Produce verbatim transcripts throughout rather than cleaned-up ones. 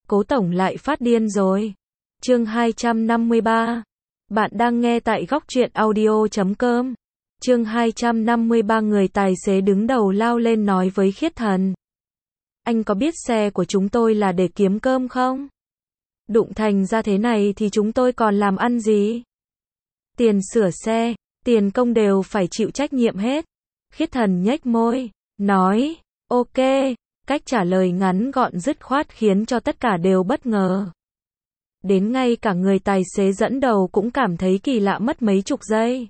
Cố tổng lại phát điên rồi. Chương hai trăm năm mươi ba. Bạn đang nghe tại góc truyện audio chấm com. Chương hai trăm năm mươi ba. Người tài xế đứng đầu lao lên nói với Khiết Thần. Anh có biết xe của chúng tôi là để kiếm cơm không? Đụng thành ra thế này thì chúng tôi còn làm ăn gì? Tiền sửa xe, tiền công đều phải chịu trách nhiệm hết. Khiết Thần nhếch môi, nói, ok. Cách trả lời ngắn gọn dứt khoát khiến cho tất cả đều bất ngờ. Đến ngay cả người tài xế dẫn đầu cũng cảm thấy kỳ lạ mất mấy chục giây.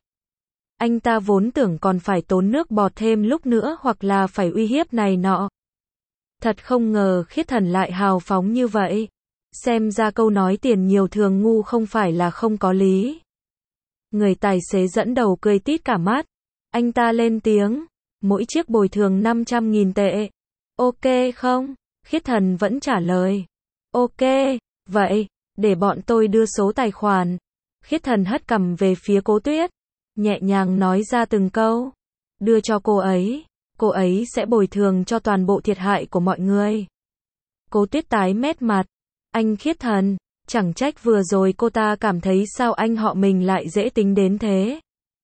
Anh ta vốn tưởng còn phải tốn nước bọt thêm lúc nữa hoặc là phải uy hiếp này nọ. Thật không ngờ Khiết Thần lại hào phóng như vậy. Xem ra câu nói tiền nhiều thường ngu không phải là không có lý. Người tài xế dẫn đầu cười tít cả mắt. Anh ta lên tiếng, mỗi chiếc bồi thường năm trăm nghìn tệ. Ok không? Khiết Thần vẫn trả lời. Ok, vậy, để bọn tôi đưa số tài khoản. Khiết Thần hất cằm về phía Cố Tuyết, nhẹ nhàng nói ra từng câu. Đưa cho cô ấy, cô ấy sẽ bồi thường cho toàn bộ thiệt hại của mọi người. Cố Tuyết tái mét mặt. Anh Khiết Thần, chẳng trách vừa rồi cô ta cảm thấy sao anh họ mình lại dễ tính đến thế.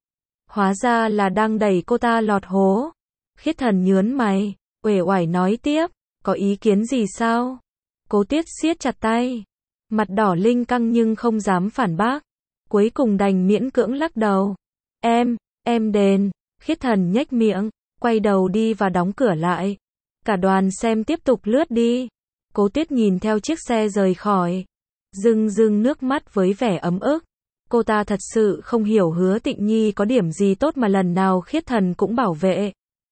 Hóa ra là đang đẩy cô ta lọt hố. Khiết Thần nhớn mày, uể oải nói tiếp, có ý kiến gì sao? Cố Tuyết siết chặt tay, mặt đỏ linh căng nhưng không dám phản bác. Cuối cùng đành miễn cưỡng lắc đầu. Em, em đền. Khiết Thần nhếch miệng, quay đầu đi và đóng cửa lại. Cả đoàn xem tiếp tục lướt đi. Cố Tuyết nhìn theo chiếc xe rời khỏi, rưng rưng nước mắt với vẻ ấm ức. Cô ta thật sự không hiểu Hứa Tịnh Nhi có điểm gì tốt mà lần nào Khiết Thần cũng bảo vệ.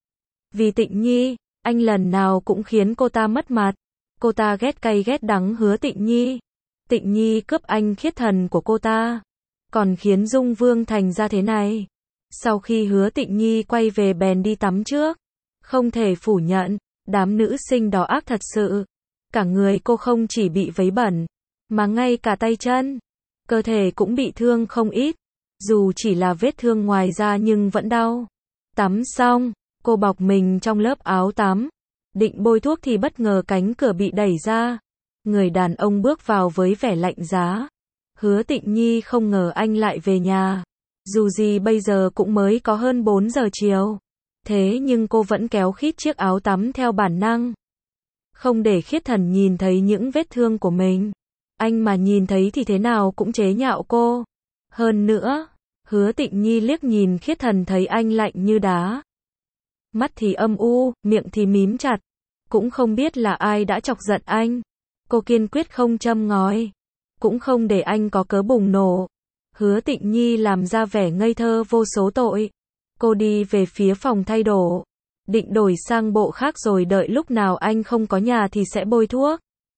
Vì Tịnh Nhi, anh lần nào cũng khiến cô ta mất mặt. Cô ta ghét cay ghét đắng Hứa Tịnh Nhi. Tịnh Nhi cướp anh Khiết Thần của cô ta, còn khiến Dung Vương thành ra thế này. Sau khi Hứa Tịnh Nhi quay về bèn đi tắm trước. Không thể phủ nhận, đám nữ sinh đó ác thật sự. Cả người cô không chỉ bị vấy bẩn, mà ngay cả tay chân, cơ thể cũng bị thương không ít. Dù chỉ là vết thương ngoài da nhưng vẫn đau. Tắm xong, cô bọc mình trong lớp áo tắm. Định bôi thuốc thì bất ngờ cánh cửa bị đẩy ra. Người đàn ông bước vào với vẻ lạnh giá. Hứa Tịnh Nhi không ngờ anh lại về nhà. Dù gì bây giờ cũng mới có hơn bốn giờ chiều. Thế nhưng cô vẫn kéo khít chiếc áo tắm theo bản năng. Không để Khiết Thần nhìn thấy những vết thương của mình. Anh mà nhìn thấy thì thế nào cũng chế nhạo cô. Hơn nữa, Hứa Tịnh Nhi liếc nhìn Khiết Thần thấy anh lạnh như đá. Mắt thì âm u, miệng thì mím chặt. Cũng không biết là ai đã chọc giận anh. Cô kiên quyết không châm ngòi. Cũng không để anh có cớ bùng nổ. Hứa Tịnh Nhi làm ra vẻ ngây thơ vô số tội. Cô đi về phía phòng thay đồ. Định đổi sang bộ khác rồi đợi lúc nào anh không có nhà thì sẽ bôi thuốc.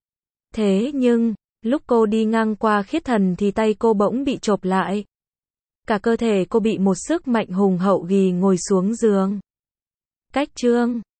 Thế nhưng, lúc cô đi ngang qua Khiết Thần thì tay cô bỗng bị chộp lại. Cả cơ thể cô bị một sức mạnh hùng hậu ghì ngồi xuống giường. Cách chương